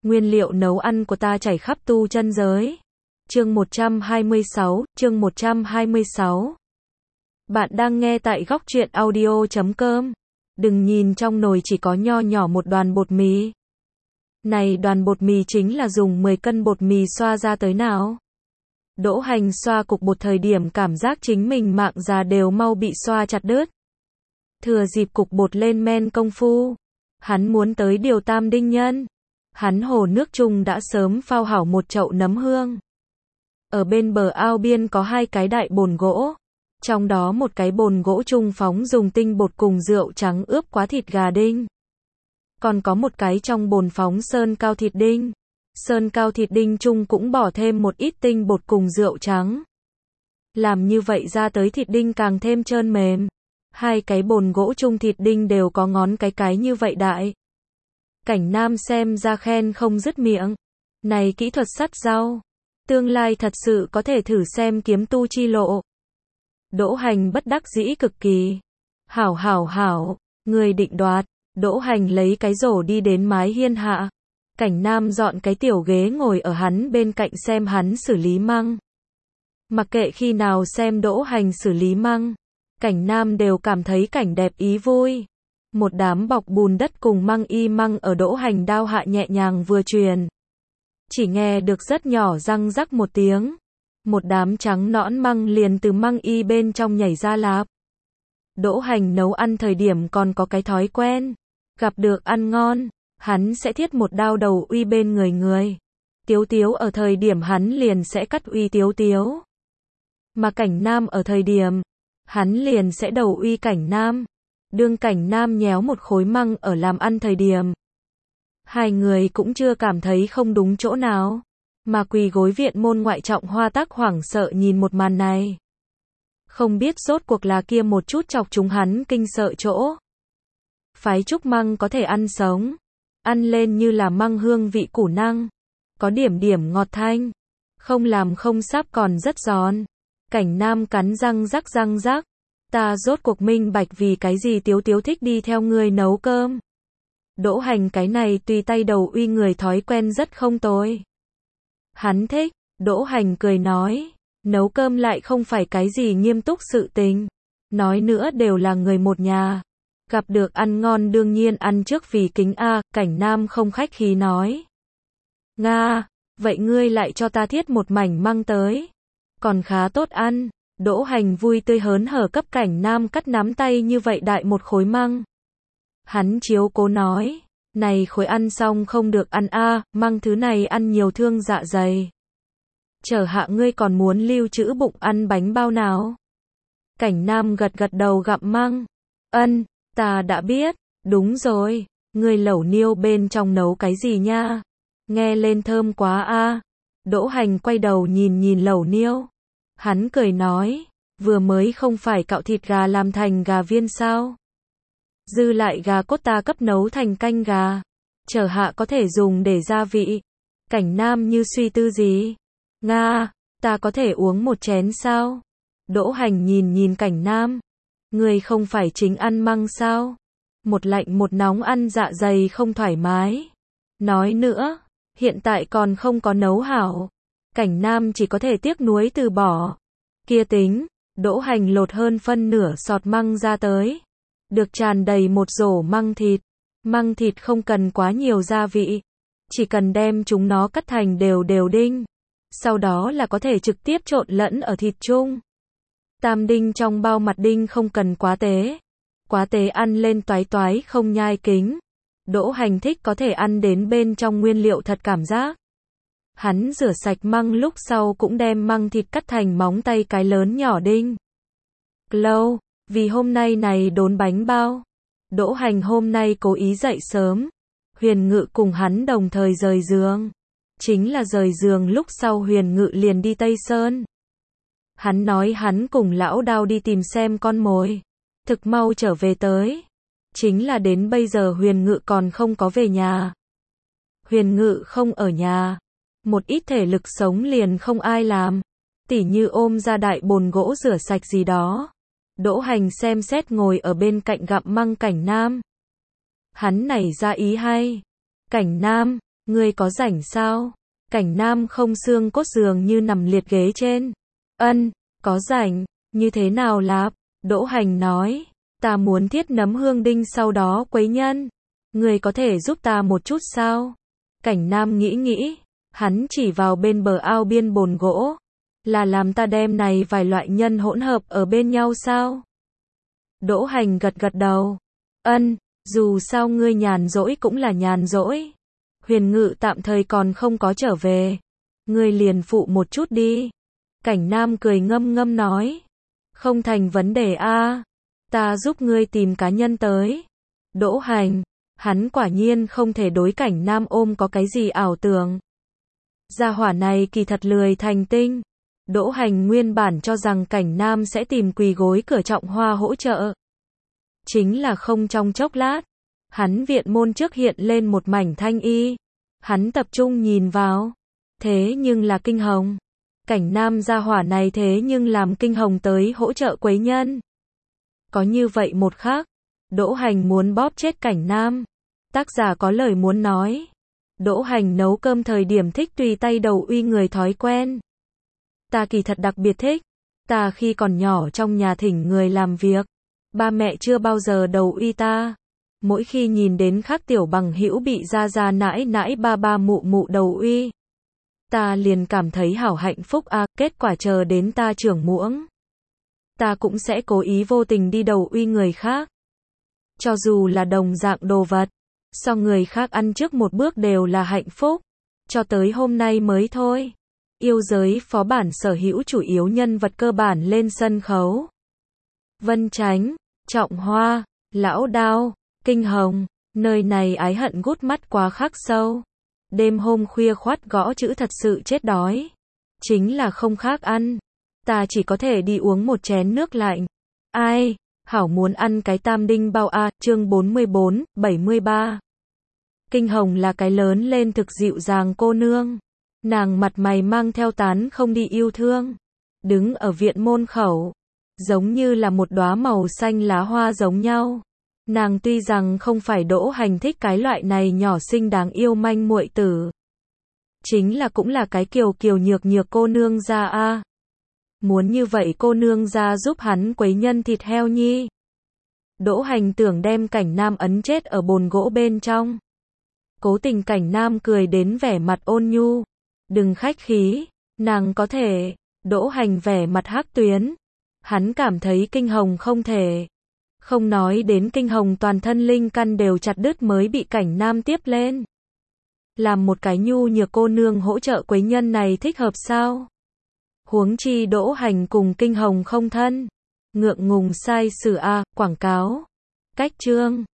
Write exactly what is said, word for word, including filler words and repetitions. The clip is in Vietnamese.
Nguyên liệu nấu ăn của ta chảy khắp tu chân giới. Chương một trăm hai mươi sáu, chương một trăm hai mươi sáu. Bạn đang nghe tại góc truyện audio chấm com. Đừng nhìn trong nồi chỉ có nho nhỏ một đoàn bột mì. Này, đoàn bột mì chính là dùng mười cân bột mì xoa ra tới nào. Đỗ Hành xoa cục bột thời điểm cảm giác chính mình mạng già đều mau bị xoa chặt đứt. Thừa dịp cục bột lên men công phu, hắn muốn tới điều tam đinh nhân. Hắn hồ nước chung đã sớm phao hảo một chậu nấm hương. Ở bên bờ ao biên có hai cái đại bồn gỗ. Trong đó một cái bồn gỗ chung phóng dùng tinh bột cùng rượu trắng ướp quá thịt gà đinh. Còn có một cái trong bồn phóng sơn cao thịt đinh. Sơn cao thịt đinh chung cũng bỏ thêm một ít tinh bột cùng rượu trắng. Làm như vậy ra tới thịt đinh càng thêm trơn mềm. Hai cái bồn gỗ chung thịt đinh đều có ngón cái cái như vậy đại. Cảnh Nam xem ra khen không dứt miệng. Này kỹ thuật sắt rau. Tương lai thật sự có thể thử xem kiếm tu chi lộ. Đỗ Hành bất đắc dĩ cực kỳ. Hảo hảo hảo, người định đoạt. Đỗ Hành lấy cái rổ đi đến mái hiên hạ. Cảnh Nam dọn cái tiểu ghế ngồi ở hắn bên cạnh xem hắn xử lý măng. Mặc kệ khi nào xem Đỗ Hành xử lý măng, Cảnh Nam đều cảm thấy cảnh đẹp ý vui. Một đám bọc bùn đất cùng măng y măng ở Đỗ Hành đao hạ nhẹ nhàng vừa truyền. Chỉ nghe được rất nhỏ răng rắc một tiếng. Một đám trắng nõn măng liền từ măng y bên trong nhảy ra lạp. Đỗ Hành nấu ăn thời điểm còn có cái thói quen. Gặp được ăn ngon, hắn sẽ thiết một đao đầu uy bên người người. Tiếu Tiếu ở thời điểm hắn liền sẽ cắt uy Tiếu Tiếu. Mà Cảnh Nam ở thời điểm, hắn liền sẽ đầu uy Cảnh Nam. Đương Cảnh Nam nhéo một khối măng ở làm ăn thời điểm. Hai người cũng chưa cảm thấy không đúng chỗ nào. Mà quỳ gối viện môn ngoại Trọng Hoa Tắc hoảng sợ nhìn một màn này. Không biết rốt cuộc là kia một chút chọc chúng hắn kinh sợ chỗ. Phái trúc măng có thể ăn sống. Ăn lên như là măng hương vị củ năng. Có điểm điểm ngọt thanh. Không làm không sáp còn rất giòn. Cảnh Nam cắn răng rắc răng rắc. Ta rốt cuộc minh bạch vì cái gì Tiếu Tiếu thích đi theo ngươi nấu cơm. Đỗ Hành cái này tùy tay đầu uy người thói quen rất không tồi. Hắn thích, Đỗ Hành cười nói, nấu cơm lại không phải cái gì nghiêm túc sự tình. Nói nữa đều là người một nhà. Gặp được ăn ngon đương nhiên ăn trước vì kính a. Cảnh Nam không khách khí nói. Nga, vậy ngươi lại cho ta thiết một mảnh măng tới. Còn khá tốt ăn. Đỗ Hành vui tươi hớn hở cấp Cảnh Nam cắt nắm tay như vậy đại một khối măng. Hắn chiếu cố nói, này khối ăn xong không được ăn a, măng thứ này ăn nhiều thương dạ dày. Chờ hạ ngươi còn muốn lưu trữ bụng ăn bánh bao nào? Cảnh Nam gật gật đầu gặm măng. Ân, ta đã biết, đúng rồi, ngươi lẩu niêu bên trong nấu cái gì nha? Nghe lên thơm quá a. Đỗ Hành quay đầu nhìn nhìn lẩu niêu. Hắn cười nói, vừa mới không phải cạo thịt gà làm thành gà viên sao? Dư lại gà cốt ta cấp nấu thành canh gà. Chờ hạ có thể dùng để gia vị. Cảnh Nam như suy tư gì? Nga, ta có thể uống một chén sao? Đỗ Hành nhìn nhìn Cảnh Nam. Người không phải chính ăn măng sao? Một lạnh một nóng ăn dạ dày không thoải mái. Nói nữa, hiện tại còn không có nấu hảo. Cảnh Nam chỉ có thể tiếc nuối từ bỏ. Kia tính, Đỗ Hành lột hơn phân nửa sọt măng ra tới. Được tràn đầy một rổ măng thịt. Măng thịt không cần quá nhiều gia vị. Chỉ cần đem chúng nó cắt thành đều đều đinh. Sau đó là có thể trực tiếp trộn lẫn ở thịt chung. Tam đinh trong bao mặt đinh không cần quá tế. Quá tế ăn lên toái toái không nhai kính. Đỗ Hành thích có thể ăn đến bên trong nguyên liệu thật cảm giác. Hắn rửa sạch măng lúc sau cũng đem măng thịt cắt thành móng tay cái lớn nhỏ đinh. Lâu, vì hôm nay này đốn bánh bao. Đỗ Hành hôm nay cố ý dậy sớm. Huyền Ngự cùng hắn đồng thời rời giường. Chính là rời giường lúc sau Huyền Ngự liền đi Tây Sơn. Hắn nói hắn cùng lão Đao đi tìm xem con mồi. Thực mau trở về tới. Chính là đến bây giờ Huyền Ngự còn không có về nhà. Huyền Ngự không ở nhà. Một ít thể lực sống liền không ai làm. Tỉ như ôm ra đại bồn gỗ rửa sạch gì đó. Đỗ Hành xem xét ngồi ở bên cạnh gặm măng Cảnh Nam. Hắn nảy ra ý hay. Cảnh Nam, Ngươi có rảnh sao? Cảnh Nam không xương cốt dường như nằm liệt ghế trên. Ân, có rảnh, như thế nào lạp? Đỗ Hành nói, ta muốn thiết nấm hương đinh sau đó quấy nhân. Ngươi có thể giúp ta một chút sao? Cảnh Nam nghĩ nghĩ, hắn chỉ vào bên bờ ao biên bồn gỗ. Là làm ta đem này vài loại nhân hỗn hợp ở bên nhau sao? Đỗ Hành gật gật đầu. Ân, dù sao ngươi nhàn rỗi cũng là nhàn rỗi. Huyền Ngự tạm thời còn không có trở về. Ngươi liền phụ một chút đi. Cảnh Nam cười ngâm ngâm nói. Không thành vấn đề a, ta giúp ngươi tìm cá nhân tới. Đỗ Hành, hắn quả nhiên không thể đối Cảnh Nam ôm có cái gì ảo tưởng. Gia hỏa này kỳ thật lười thành tinh. Đỗ Hành nguyên bản cho rằng Cảnh Nam sẽ tìm quỳ gối cửa Trọng Hoa hỗ trợ. Chính là không trong chốc lát. Hắn viện môn trước hiện lên một mảnh thanh y. Hắn tập trung nhìn vào. Thế nhưng là Kinh Hồng. Cảnh Nam gia hỏa này thế nhưng làm Kinh Hồng tới hỗ trợ quấy nhân. Có như vậy một khắc, Đỗ Hành muốn bóp chết Cảnh Nam. Tác giả có lời muốn nói. Đỗ Hành nấu cơm thời điểm thích tùy tay đầu uy người thói quen. Ta kỳ thật đặc biệt thích. Ta khi còn nhỏ trong nhà thỉnh người làm việc. Ba mẹ chưa bao giờ đầu uy ta. Mỗi khi nhìn đến khác tiểu bằng hữu bị gia gia nãi nãi ba ba mụ mụ đầu uy. Ta liền cảm thấy hảo hạnh phúc a, à, kết quả chờ đến ta trưởng muỗng. Ta cũng sẽ cố ý vô tình đi đầu uy người khác. Cho dù là đồng dạng đồ vật. So người khác ăn trước một bước đều là hạnh phúc. Cho tới hôm nay mới thôi. Yêu giới phó bản sở hữu chủ yếu nhân vật cơ bản lên sân khấu. Vân Chánh, Trọng Hoa, Lão Đao, Kinh Hồng, nơi này ái hận gút mắt quá khắc sâu. Đêm hôm khuya khoắt gõ chữ thật sự chết đói. Chính là không khác ăn. Ta chỉ có thể đi uống một chén nước lạnh. Ai, hảo muốn ăn cái tam đinh bao a, chương bốn mươi bốn, bảy mươi ba. Kinh Hồng là cái lớn lên thực dịu dàng cô nương. Nàng mặt mày mang theo tán không đi yêu thương. Đứng ở viện môn khẩu. Giống như là một đóa màu xanh lá hoa giống nhau. Nàng tuy rằng không phải Đỗ Hành thích cái loại này nhỏ xinh đáng yêu manh muội tử. Chính là cũng là cái kiều kiều nhược nhược cô nương gia a. Muốn như vậy cô nương gia giúp hắn quấy nhân thịt heo nhi. Đỗ Hành tưởng đem Cảnh Nam ấn chết ở bồn gỗ bên trong. Cố tình Cảnh Nam cười đến vẻ mặt ôn nhu. Đừng khách khí, nàng có thể. Đỗ Hành vẻ mặt hắc tuyến. Hắn cảm thấy Kinh Hồng không thể. Không nói đến Kinh Hồng toàn thân linh căn đều chặt đứt mới bị Cảnh Nam tiếp lên. Làm một cái nhu nhược cô nương hỗ trợ quấy nhân này thích hợp sao? Huống chi Đỗ Hành cùng Kinh Hồng không thân. Ngượng ngùng sai sử a, quảng cáo. Cách chương.